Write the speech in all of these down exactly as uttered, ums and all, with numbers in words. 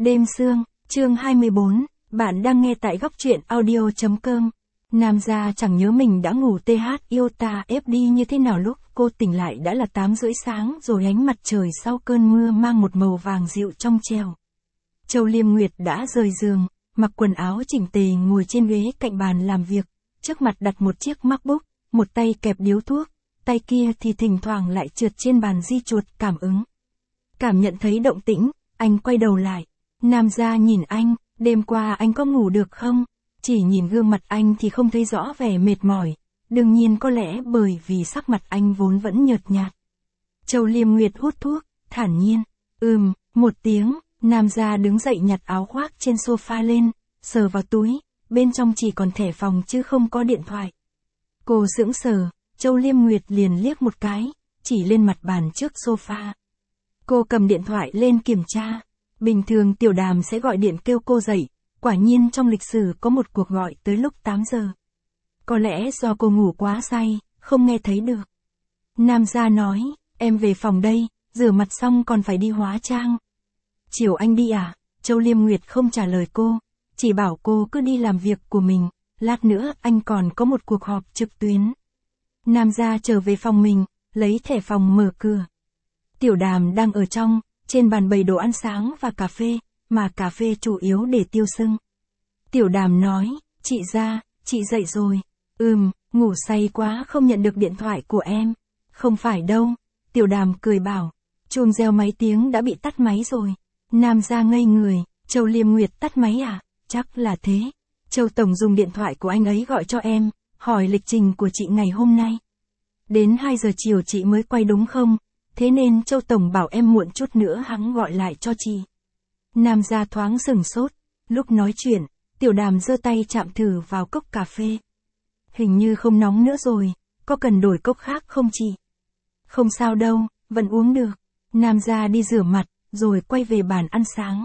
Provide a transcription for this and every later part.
Đêm sương, chương hai mươi bốn, bạn đang nghe tại góc truyện audio chấm com. Nam gia chẳng nhớ mình đã ngủ th iota ép đi như thế nào lúc cô tỉnh lại đã là tám rưỡi sáng rồi, ánh mặt trời sau cơn mưa mang một màu vàng dịu trong trẻo. Châu Liêm Nguyệt đã rời giường, mặc quần áo chỉnh tề ngồi trên ghế cạnh bàn làm việc, trước mặt đặt một chiếc MacBook, một tay kẹp điếu thuốc, tay kia thì thỉnh thoảng lại trượt trên bàn di chuột cảm ứng. Cảm nhận thấy động tĩnh, anh quay đầu lại. Nam gia nhìn anh, đêm qua anh có ngủ được không? Chỉ nhìn gương mặt anh thì không thấy rõ vẻ mệt mỏi, đương nhiên có lẽ bởi vì sắc mặt anh vốn vẫn nhợt nhạt. Châu Liêm Nguyệt hút thuốc, thản nhiên, ừm, một tiếng, Nam gia đứng dậy nhặt áo khoác trên sofa lên, sờ vào túi, bên trong chỉ còn thẻ phòng chứ không có điện thoại. Cô sững sờ, Châu Liêm Nguyệt liền liếc một cái, chỉ lên mặt bàn trước sofa. Cô cầm điện thoại lên kiểm tra. Bình thường Tiểu Đàm sẽ gọi điện kêu cô dậy, quả nhiên trong lịch sử có một cuộc gọi tới lúc tám giờ. Có lẽ do cô ngủ quá say, không nghe thấy được. Nam gia nói, em về phòng đây, rửa mặt xong còn phải đi hóa trang. Chiều anh đi à? Châu Liêm Nguyệt không trả lời cô, chỉ bảo cô cứ đi làm việc của mình, lát nữa anh còn có một cuộc họp trực tuyến. Nam gia trở về phòng mình, lấy thẻ phòng mở cửa. Tiểu Đàm đang ở trong, trên bàn bày đồ ăn sáng và cà phê, mà cà phê chủ yếu để tiêu sưng. Tiểu Đàm nói, chị ra, chị dậy rồi. Ừm, ngủ say quá không nhận được điện thoại của em. Không phải đâu. Tiểu Đàm cười bảo, chuông reo mấy tiếng đã bị tắt máy rồi. Nam gia ngây người, Châu Liêm Nguyệt tắt máy à? Chắc là thế. Châu Tổng dùng điện thoại của anh ấy gọi cho em, hỏi lịch trình của chị ngày hôm nay. Đến hai giờ chiều chị mới quay đúng không? Thế nên Châu Tổng bảo em muộn chút nữa hắn gọi lại cho chị. Nam gia thoáng sừng sốt, lúc nói chuyện, Tiểu Đàm giơ tay chạm thử vào cốc cà phê. Hình như không nóng nữa rồi, có cần đổi cốc khác không chị? Không sao đâu, vẫn uống được. Nam gia đi rửa mặt, rồi quay về bàn ăn sáng.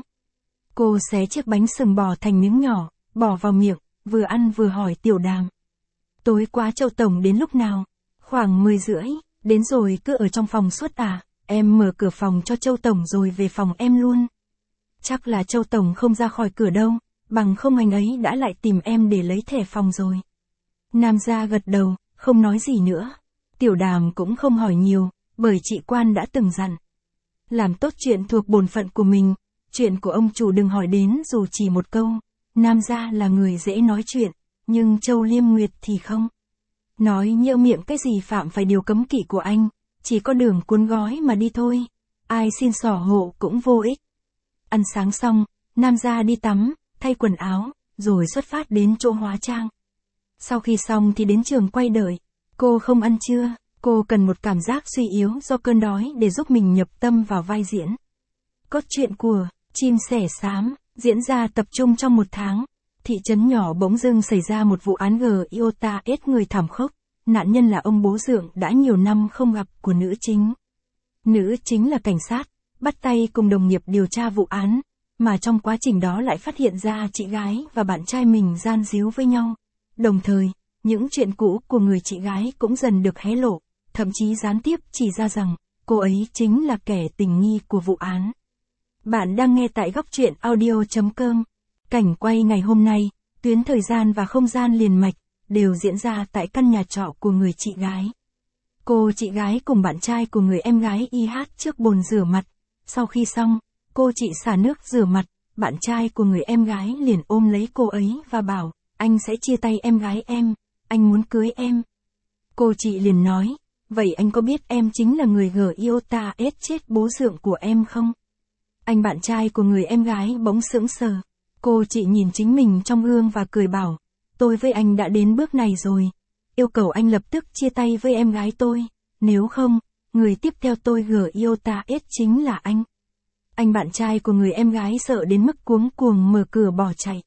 Cô xé chiếc bánh sừng bò thành miếng nhỏ, bỏ vào miệng, vừa ăn vừa hỏi Tiểu Đàm. Tối qua Châu Tổng đến lúc nào? Khoảng mười rưỡi. Đến rồi cứ ở trong phòng suốt à? Em mở cửa phòng cho Châu Tổng rồi về phòng em luôn. Chắc là Châu Tổng không ra khỏi cửa đâu, bằng không anh ấy đã lại tìm em để lấy thẻ phòng rồi. Nam gia gật đầu, không nói gì nữa. Tiểu Đàm cũng không hỏi nhiều, bởi chị Quan đã từng dặn. Làm tốt chuyện thuộc bổn phận của mình, chuyện của ông chủ đừng hỏi đến dù chỉ một câu. Nam gia là người dễ nói chuyện, nhưng Châu Liêm Nguyệt thì không. Nói nhỡ miệng cái gì phạm phải điều cấm kỵ của anh, chỉ có đường cuốn gói mà đi thôi. Ai xin xỏ hộ cũng vô ích. Ăn sáng xong, Nam gia đi tắm, thay quần áo, rồi xuất phát đến chỗ hóa trang. Sau khi xong thì đến trường quay đợi. Cô không ăn trưa, cô cần một cảm giác suy yếu do cơn đói để giúp mình nhập tâm vào vai diễn. Cốt truyện của Chim Sẻ Xám diễn ra tập trung trong một tháng. Thị trấn nhỏ bỗng dưng xảy ra một vụ án gờ iota ết người thảm khốc. Nạn nhân là ông bố dượng đã nhiều năm không gặp của nữ chính. Nữ chính là cảnh sát, bắt tay cùng đồng nghiệp điều tra vụ án, mà trong quá trình đó lại phát hiện ra chị gái và bạn trai mình gian díu với nhau. Đồng thời, những chuyện cũ của người chị gái cũng dần được hé lộ, thậm chí gián tiếp chỉ ra rằng, cô ấy chính là kẻ tình nghi của vụ án. Bạn đang nghe tại góc truyện audio chấm com. Cảnh quay ngày hôm nay, tuyến thời gian và không gian liền mạch, đều diễn ra tại căn nhà trọ của người chị gái. Cô chị gái cùng bạn trai của người em gái y hát trước bồn rửa mặt. Sau khi xong, cô chị xả nước rửa mặt, bạn trai của người em gái liền ôm lấy cô ấy và bảo, anh sẽ chia tay em gái em, anh muốn cưới em. Cô chị liền nói, vậy anh có biết em chính là người gờ iota ết chết bố dượng của em không? Anh bạn trai của người em gái bỗng sững sờ. Cô chị nhìn chính mình trong gương và cười bảo, tôi với anh đã đến bước này rồi. Yêu cầu anh lập tức chia tay với em gái tôi, nếu không, người tiếp theo tôi gờ iota ết chính là anh. Anh bạn trai của người em gái sợ đến mức cuống cuồng mở cửa bỏ chạy.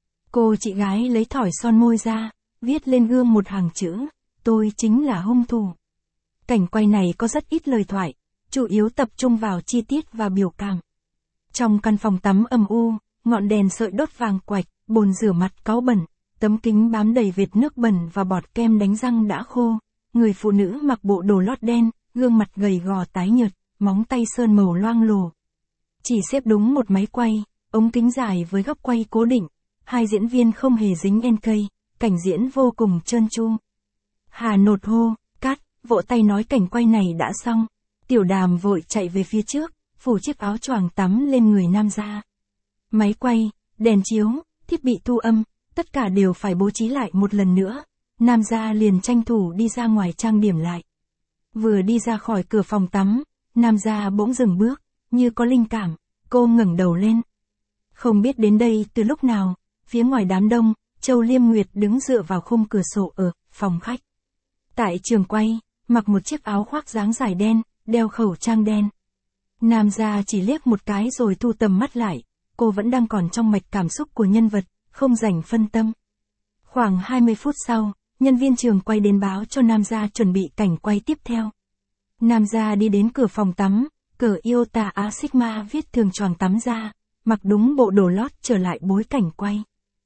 Cô chị gái lấy thỏi son môi ra, viết lên gương một hàng chữ, tôi chính là hung thủ. Cảnh quay này có rất ít lời thoại, chủ yếu tập trung vào chi tiết và biểu cảm. Trong căn phòng tắm âm u, ngọn đèn sợi đốt vàng quạch, bồn rửa mặt cáu bẩn, tấm kính bám đầy vệt nước bẩn và bọt kem đánh răng đã khô. Người phụ nữ mặc bộ đồ lót đen, gương mặt gầy gò tái nhợt, móng tay sơn màu loang lổ. Chỉ xếp đúng một máy quay, ống kính dài với góc quay cố định, hai diễn viên không hề dính en cây, cảnh diễn vô cùng trơn tru. Hà nột hô, cắt, vỗ tay nói cảnh quay này đã xong. Tiểu Đàm vội chạy về phía trước, phủ chiếc áo choàng tắm lên người nam gia. Máy quay, đèn chiếu, thiết bị thu âm, tất cả đều phải bố trí lại một lần nữa. Nam gia liền tranh thủ đi ra ngoài trang điểm lại. Vừa đi ra khỏi cửa phòng tắm, nam gia bỗng dừng bước, như có linh cảm, cô ngẩng đầu lên. Không biết đến đây từ lúc nào, phía ngoài đám đông, Châu Liêm Nguyệt đứng dựa vào khung cửa sổ ở phòng khách. Tại trường quay, mặc một chiếc áo khoác dáng dài đen, đeo khẩu trang đen. Nam gia chỉ liếc một cái rồi thu tầm mắt lại, cô vẫn đang còn trong mạch cảm xúc của nhân vật, không dành phân tâm. Khoảng hai mươi phút sau, nhân viên trường quay đến báo cho Nam gia chuẩn bị cảnh quay tiếp theo. Nam gia đi đến cửa phòng tắm, cởi Iota A Sigma viết thường choàng tắm ra, mặc đúng bộ đồ lót trở lại bối cảnh quay.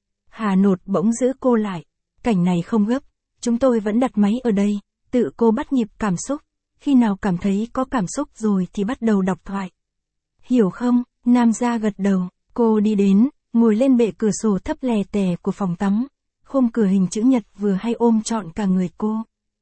Hà nột bỗng giữ cô lại, cảnh này không gấp, chúng tôi vẫn đặt máy ở đây, tự cô bắt nhịp cảm xúc, khi nào cảm thấy có cảm xúc rồi thì bắt đầu đọc thoại. Hiểu không? Nam gia gật đầu, cô đi đến, ngồi lên bệ cửa sổ thấp lè tè của phòng tắm, khung cửa hình chữ nhật vừa hay ôm trọn cả người cô.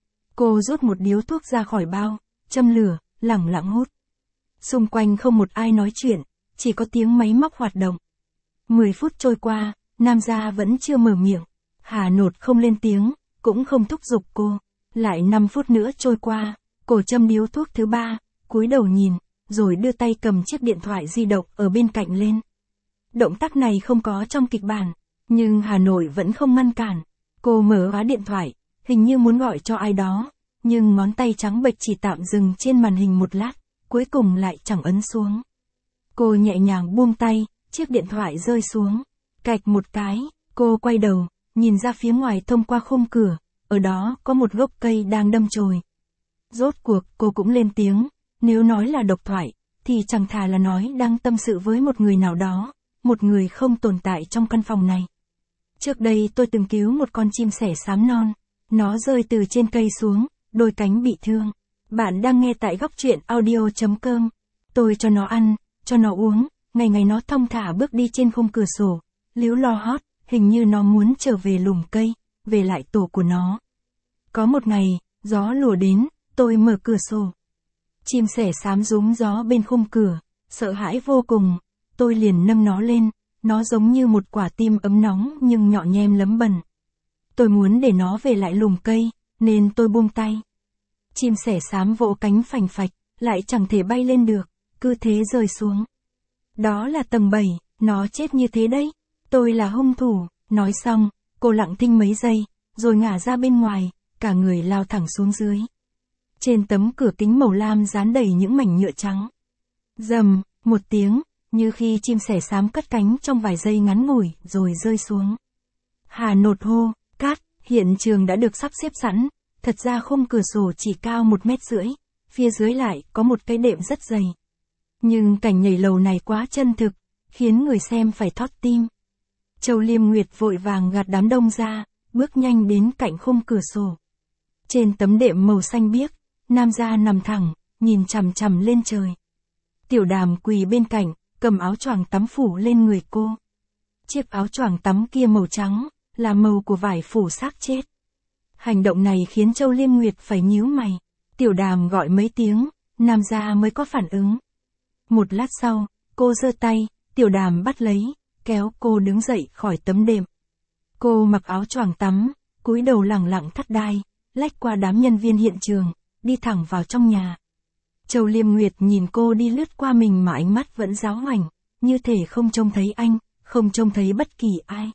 Cô rút một điếu thuốc ra khỏi bao, châm lửa, lẳng lặng hút. Xung quanh không một ai nói chuyện, chỉ có tiếng máy móc hoạt động. Mười phút trôi qua, Nam gia vẫn chưa mở miệng. Hà nột không lên tiếng, cũng không thúc giục cô. Lại năm phút nữa trôi qua, cô châm điếu thuốc thứ ba, cúi đầu nhìn, rồi đưa tay cầm chiếc điện thoại di động ở bên cạnh lên. Động tác này không có trong kịch bản, nhưng Hà Nội vẫn không ngăn cản. Cô mở khóa điện thoại, hình như muốn gọi cho ai đó, nhưng ngón tay trắng bệch chỉ tạm dừng trên màn hình một lát, cuối cùng lại chẳng ấn xuống. Cô nhẹ nhàng buông tay, chiếc điện thoại rơi xuống. Cạch một cái, cô quay đầu, nhìn ra phía ngoài thông qua khung cửa, ở đó có một gốc cây đang đâm chồi. Rốt cuộc cô cũng lên tiếng, nếu nói là độc thoại, thì chẳng thà là nói đang tâm sự với một người nào đó, một người không tồn tại trong căn phòng này. Trước đây tôi từng cứu một con chim sẻ xám non, nó rơi từ trên cây xuống, đôi cánh bị thương. Bạn đang nghe tại góc truyện audio chấm com. Tôi cho nó ăn, cho nó uống, ngày ngày nó thong thả bước đi trên khung cửa sổ, líu lo hót, hình như nó muốn trở về lùm cây, về lại tổ của nó. Có một ngày, gió lùa đến, tôi mở cửa sổ. Chim sẻ xám rúm gió bên khung cửa, sợ hãi vô cùng, tôi liền nâng nó lên, nó giống như một quả tim ấm nóng nhưng nhọ nhem lấm bẩn. Tôi muốn để nó về lại lùm cây, nên tôi buông tay. Chim sẻ xám vỗ cánh phành phạch, lại chẳng thể bay lên được, cứ thế rơi xuống. Đó là tầng bảy, nó chết như thế đấy, tôi là hung thủ. Nói xong, cô lặng thinh mấy giây, rồi ngả ra bên ngoài, cả người lao thẳng xuống dưới. Trên tấm cửa kính màu lam dán đầy những mảnh nhựa trắng. Rầm, một tiếng, như khi chim sẻ xám cất cánh trong vài giây ngắn ngủi, rồi rơi xuống. Hà nột hô, cát, hiện trường đã được sắp xếp sẵn, thật ra khung cửa sổ chỉ cao một mét rưỡi, phía dưới lại có một cái đệm rất dày. Nhưng cảnh nhảy lầu này quá chân thực, khiến người xem phải thót tim. Châu Liêm Nguyệt vội vàng gạt đám đông ra, bước nhanh đến cạnh khung cửa sổ. Trên tấm đệm màu xanh biếc, Nam gia nằm thẳng, nhìn chằm chằm lên trời. Tiểu Đàm quỳ bên cạnh, cầm áo choàng tắm phủ lên người cô. Chiếc áo choàng tắm kia màu trắng, là màu của vải phủ xác chết. Hành động này khiến Châu Liêm Nguyệt phải nhíu mày. Tiểu Đàm gọi mấy tiếng, Nam gia mới có phản ứng. Một lát sau, cô giơ tay, Tiểu Đàm bắt lấy, kéo cô đứng dậy khỏi tấm đệm. Cô mặc áo choàng tắm, cúi đầu lẳng lặng thắt đai, lách qua đám nhân viên hiện trường, đi thẳng vào trong nhà. Châu Liêm Nguyệt nhìn cô đi lướt qua mình mà ánh mắt vẫn giáo hoành, như thể không trông thấy anh, không trông thấy bất kỳ ai.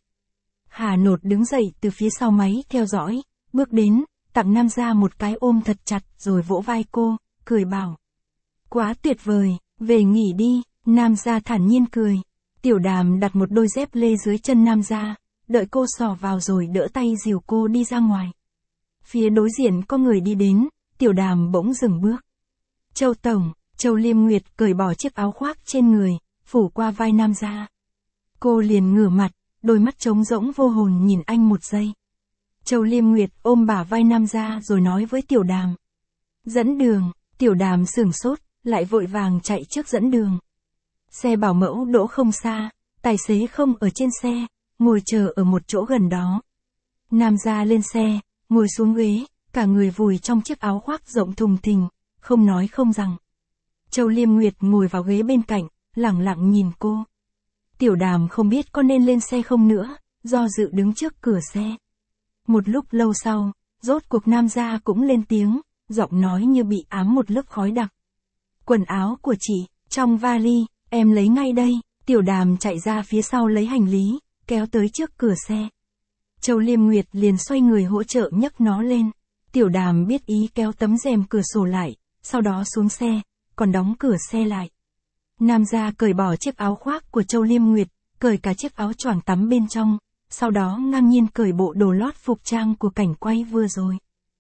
Hà nột đứng dậy từ phía sau máy theo dõi, bước đến, tặng Nam gia một cái ôm thật chặt rồi vỗ vai cô, cười bảo. Quá tuyệt vời, về nghỉ đi, Nam gia thản nhiên cười. Tiểu Đàm đặt một đôi dép lê dưới chân Nam gia, đợi cô xỏ vào rồi đỡ tay dìu cô đi ra ngoài. Phía đối diện có người đi đến, Tiểu Đàm bỗng dừng bước. Châu Tổng, Châu Liêm Nguyệt cởi bỏ chiếc áo khoác trên người, phủ qua vai Nam gia. Cô liền ngửa mặt, đôi mắt trống rỗng vô hồn nhìn anh một giây. Châu Liêm Nguyệt ôm bả vai Nam gia rồi nói với Tiểu Đàm. Dẫn đường, Tiểu Đàm sửng sốt, lại vội vàng chạy trước dẫn đường. Xe bảo mẫu đỗ không xa, Tài xế không ở trên xe, ngồi chờ ở một chỗ gần đó. Nam gia lên xe, ngồi xuống ghế, cả người vùi trong chiếc áo khoác rộng thùng thình, không nói không rằng. Châu Liêm Nguyệt ngồi vào ghế bên cạnh, lẳng lặng nhìn cô. Tiểu Đàm không biết có nên lên xe không nữa, do dự đứng trước cửa xe. Một lúc lâu sau, rốt cuộc Nam gia cũng lên tiếng, giọng nói như bị ám một lớp khói đặc. Quần áo của chị, trong vali, em lấy ngay đây. Tiểu Đàm chạy ra phía sau lấy hành lý, kéo tới trước cửa xe. Châu Liêm Nguyệt liền xoay người hỗ trợ nhấc nó lên. Tiểu Đàm biết ý kéo tấm rèm cửa sổ lại, sau đó xuống xe, còn đóng cửa xe lại. Nam gia cởi bỏ chiếc áo khoác của Châu Liêm Nguyệt, cởi cả chiếc áo choàng tắm bên trong, sau đó ngang nhiên cởi bộ đồ lót phục trang của cảnh quay vừa rồi.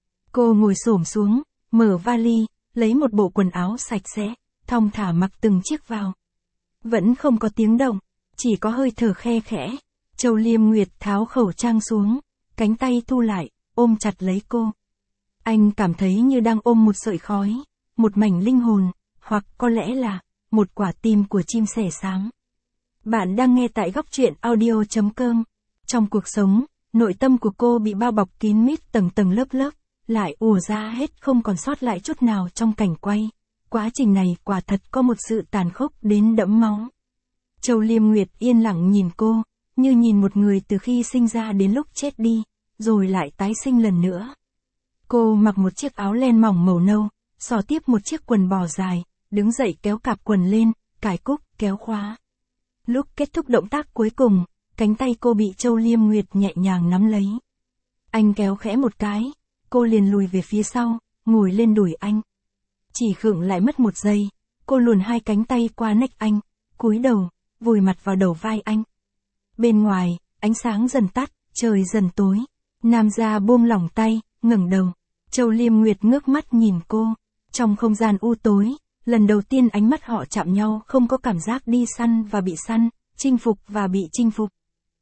Cô ngồi xổm xuống, mở vali, lấy một bộ quần áo sạch sẽ, thong thả mặc từng chiếc vào. Vẫn không có tiếng động, chỉ có hơi thở khe khẽ. Châu Liêm Nguyệt tháo khẩu trang xuống, cánh tay thu lại, ôm chặt lấy cô. Anh cảm thấy như đang ôm một sợi khói, một mảnh linh hồn, hoặc có lẽ là một quả tim của chim sẻ sáng. Bạn đang nghe tại góc truyện audio chấm com. Trong cuộc sống, nội tâm của cô bị bao bọc kín mít tầng tầng lớp lớp, lại ùa ra hết không còn sót lại chút nào trong cảnh quay. Quá trình này quả thật có một sự tàn khốc đến đẫm máu. Châu Liêm Nguyệt yên lặng nhìn cô, như nhìn một người từ khi sinh ra đến lúc chết đi, rồi lại tái sinh lần nữa. Cô mặc một chiếc áo len mỏng màu nâu, xỏ tiếp một chiếc quần bò dài, đứng dậy kéo cạp quần lên, cài cúc, kéo khóa. Lúc kết thúc động tác cuối cùng, cánh tay cô bị Châu Liêm Nguyệt nhẹ nhàng nắm lấy. Anh kéo khẽ một cái, cô liền lùi về phía sau, ngồi lên đùi anh. Chỉ khựng lại mất một giây, cô luồn hai cánh tay qua nách anh, cúi đầu, vùi mặt vào đầu vai anh. Bên ngoài, ánh sáng dần tắt, trời dần tối. Nam gia buông lỏng tay, ngẩng đầu. Châu Liêm Nguyệt ngước mắt nhìn cô. Trong không gian u tối, lần đầu tiên ánh mắt họ chạm nhau, không có cảm giác đi săn và bị săn, chinh phục và bị chinh phục.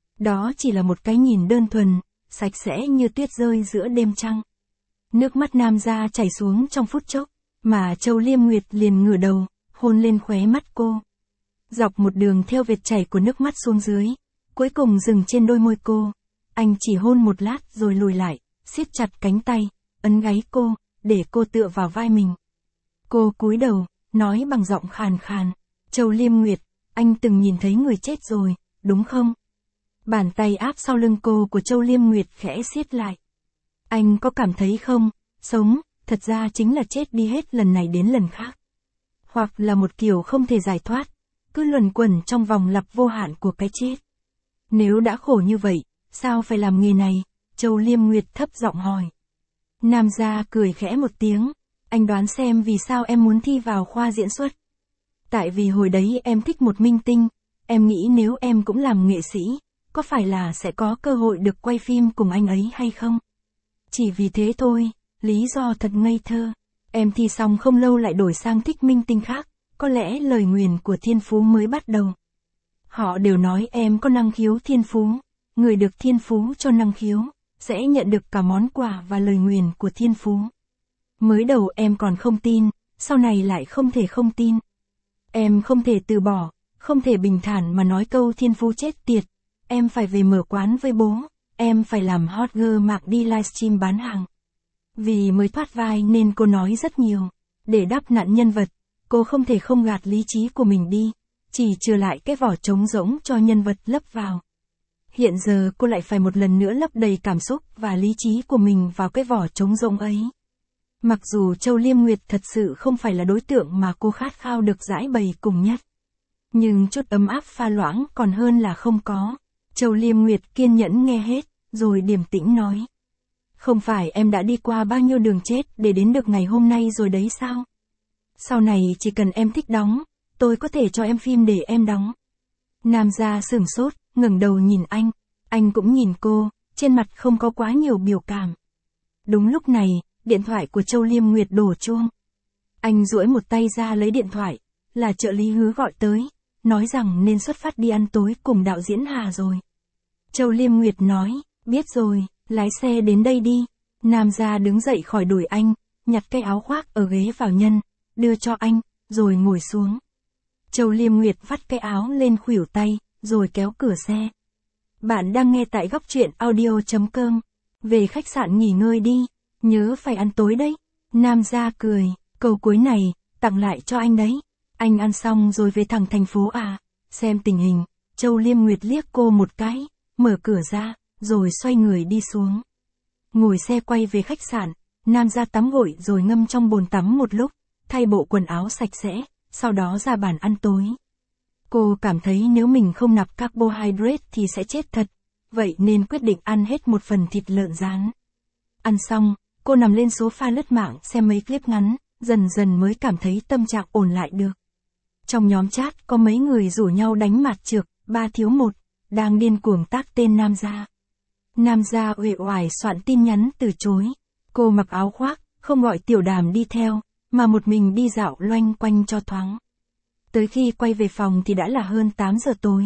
Đó chỉ là một cái nhìn đơn thuần, sạch sẽ như tuyết rơi giữa đêm trăng. Nước mắt Nam gia chảy xuống trong phút chốc, mà Châu Liêm Nguyệt liền ngửa đầu, hôn lên khóe mắt cô. Dọc một đường theo vệt chảy của nước mắt xuống dưới, cuối cùng dừng trên đôi môi cô. Anh chỉ hôn một lát rồi lùi lại, siết chặt cánh tay, ấn gáy cô, để cô tựa vào vai mình. Cô cúi đầu, nói bằng giọng khàn khàn, Châu Liêm Nguyệt, anh từng nhìn thấy người chết rồi, đúng không? Bàn tay áp sau lưng cô của Châu Liêm Nguyệt khẽ siết lại. Anh có cảm thấy không, sống, thật ra chính là chết đi hết lần này đến lần khác. Hoặc là một kiểu không thể giải thoát, cứ luẩn quẩn trong vòng lặp vô hạn của cái chết. Nếu đã khổ như vậy, sao phải làm nghề này? Châu Liêm Nguyệt thấp giọng hỏi. Nam gia cười khẽ một tiếng, anh đoán xem vì sao em muốn thi vào khoa diễn xuất. Tại vì hồi đấy em thích một minh tinh, em nghĩ nếu em cũng làm nghệ sĩ, có phải là sẽ có cơ hội được quay phim cùng anh ấy hay không? Chỉ vì thế thôi, lý do thật ngây thơ. Em thi xong không lâu lại đổi sang thích minh tinh khác, có lẽ lời nguyền của thiên phú mới bắt đầu. Họ đều nói em có năng khiếu thiên phú, người được thiên phú cho năng khiếu, sẽ nhận được cả món quà và lời nguyền của thiên phú. Mới đầu em còn không tin, sau này lại không thể không tin. Em không thể từ bỏ, không thể bình thản mà nói câu thiên phú chết tiệt. Em phải về mở quán với bố, em phải làm hot girl mạc đi livestream bán hàng. Vì mới thoát vai nên cô nói rất nhiều. Để đắp nặn nhân vật, cô không thể không gạt lý trí của mình đi, chỉ chừa lại cái vỏ trống rỗng cho nhân vật lấp vào. Hiện giờ cô lại phải một lần nữa lấp đầy cảm xúc và lý trí của mình vào cái vỏ trống rỗng ấy. Mặc dù Châu Liêm Nguyệt thật sự không phải là đối tượng mà cô khát khao được giải bày cùng nhất. Nhưng chút ấm áp pha loãng còn hơn là không có. Châu Liêm Nguyệt kiên nhẫn nghe hết, rồi điềm tĩnh nói. Không phải em đã đi qua bao nhiêu đường chết để đến được ngày hôm nay rồi đấy sao? Sau này chỉ cần em thích đóng, tôi có thể cho em phim để em đóng. Nam gia sửng sốt, ngẩng đầu nhìn anh. Anh cũng nhìn cô, trên mặt không có quá nhiều biểu cảm. Đúng lúc này, điện thoại của Châu Liêm Nguyệt đổ chuông. Anh duỗi một tay ra lấy điện thoại, là trợ lý Hứa gọi tới, nói rằng nên xuất phát đi ăn tối cùng đạo diễn Hà rồi. Châu Liêm Nguyệt nói, biết rồi, lái xe đến đây đi. Nam gia đứng dậy khỏi đùi anh, nhặt cái áo khoác ở ghế vào nhân, đưa cho anh, rồi ngồi xuống. Châu Liêm Nguyệt vắt cái áo lên khuỷu tay, rồi kéo cửa xe. Bạn đang nghe tại góc truyện audio chấm com. Về khách sạn nghỉ ngơi đi, nhớ phải ăn tối đấy. Nam gia cười, câu cuối này, tặng lại cho anh đấy. Anh ăn xong rồi về thẳng thành phố à? Xem tình hình, Châu Liêm Nguyệt liếc cô một cái, mở cửa ra, rồi xoay người đi xuống. Ngồi xe quay về khách sạn, Nam gia tắm gội rồi ngâm trong bồn tắm một lúc, thay bộ quần áo sạch sẽ, sau đó ra bàn ăn tối. Cô cảm thấy nếu mình không nạp carbohydrate thì sẽ chết thật, vậy nên quyết định ăn hết một phần thịt lợn rán. Ăn xong, cô nằm lên sofa lướt mạng xem mấy clip ngắn, dần dần mới cảm thấy tâm trạng ổn lại được. Trong nhóm chat có mấy người rủ nhau đánh mạt trược, ba thiếu một, đang điên cuồng tác tên Nam gia. Nam gia uể oải soạn tin nhắn từ chối. Cô mặc áo khoác, không gọi Tiểu Đàm đi theo, mà một mình đi dạo loanh quanh cho thoáng. Tới khi quay về phòng thì đã là hơn tám giờ tối.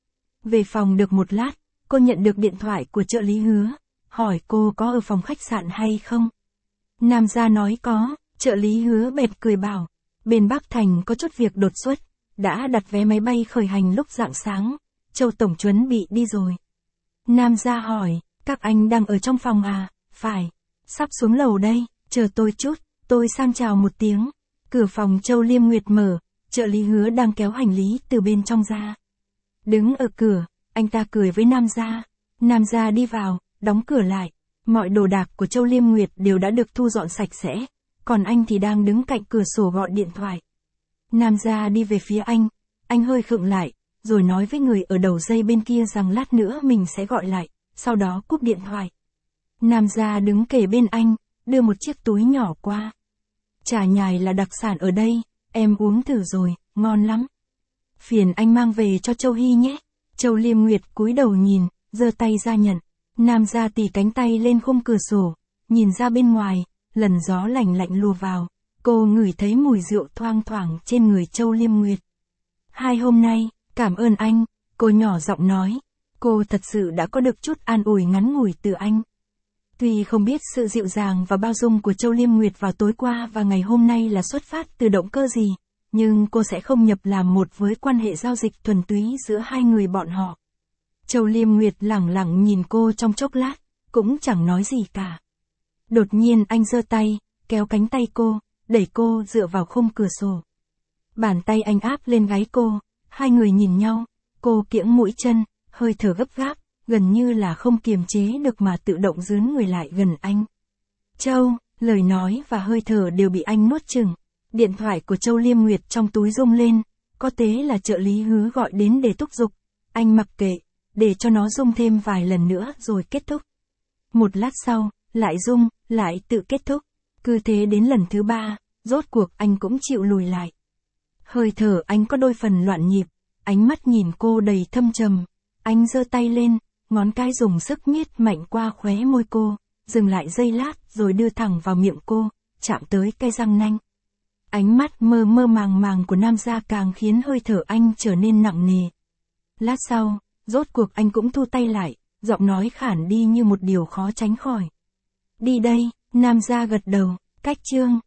Về phòng được một lát, cô nhận được điện thoại của trợ lý Hứa, hỏi cô có ở phòng khách sạn hay không. Nam gia nói có, trợ lý Hứa bèn cười bảo, bên Bắc Thành có chút việc đột xuất, đã đặt vé máy bay khởi hành lúc rạng sáng, Châu tổng chuẩn bị đi rồi. Nam gia hỏi, các anh đang ở trong phòng à? Phải, sắp xuống lầu đây, chờ tôi chút, tôi sang chào một tiếng. Cửa phòng Châu Liêm Nguyệt mở, trợ lý Hứa đang kéo hành lý từ bên trong ra. Đứng ở cửa, anh ta cười với Nam gia. Nam gia đi vào, đóng cửa lại. Mọi đồ đạc của Châu Liêm Nguyệt đều đã được thu dọn sạch sẽ, còn anh thì đang đứng cạnh cửa sổ gọi điện thoại. Nam gia đi về phía anh, anh hơi khựng lại, rồi nói với người ở đầu dây bên kia rằng lát nữa mình sẽ gọi lại, sau đó cúp điện thoại. Nam gia đứng kề bên anh, đưa một chiếc túi nhỏ qua. Trà nhài là đặc sản ở đây, em uống thử rồi, ngon lắm. Phiền anh mang về cho Châu Hy nhé. Châu Liêm Nguyệt cúi đầu nhìn, giơ tay ra nhận. Nam gia tì cánh tay lên khung cửa sổ, nhìn ra bên ngoài, lần gió lạnh lạnh lùa vào, cô ngửi thấy mùi rượu thoang thoảng trên người Châu Liêm Nguyệt. Hai hôm nay, cảm ơn anh, cô nhỏ giọng nói. Cô thật sự đã có được chút an ủi ngắn ngủi từ anh. Tuy không biết sự dịu dàng và bao dung của Châu Liêm Nguyệt vào tối qua và ngày hôm nay là xuất phát từ động cơ gì, nhưng cô sẽ không nhập làm một với quan hệ giao dịch thuần túy giữa hai người bọn họ. Châu Liêm Nguyệt lẳng lặng nhìn cô trong chốc lát, cũng chẳng nói gì cả. Đột nhiên anh giơ tay, kéo cánh tay cô, đẩy cô dựa vào khung cửa sổ. Bàn tay anh áp lên gáy cô, hai người nhìn nhau, cô kiễng mũi chân, hơi thở gấp gáp, gần như là không kiềm chế được mà tự động dướn người lại gần anh. Châu, lời nói và hơi thở đều bị anh nuốt chửng. Điện thoại của Châu Liêm Nguyệt trong túi rung lên, có tế là trợ lý Hứa gọi đến để thúc giục. Anh mặc kệ, để cho nó rung thêm vài lần nữa rồi kết thúc. Một lát sau, lại rung, lại tự kết thúc. Cứ thế đến lần thứ ba, rốt cuộc anh cũng chịu lùi lại. Hơi thở anh có đôi phần loạn nhịp, ánh mắt nhìn cô đầy thâm trầm. Anh giơ tay lên, ngón cái dùng sức miết mạnh qua khóe môi cô, dừng lại giây lát rồi đưa thẳng vào miệng cô, chạm tới cái răng nanh. Ánh mắt mơ mơ màng màng của Nam gia càng khiến hơi thở anh trở nên nặng nề. Lát sau, rốt cuộc anh cũng thu tay lại, giọng nói khản đi như một điều khó tránh khỏi. Đi đây, Nam gia gật đầu, cách chương.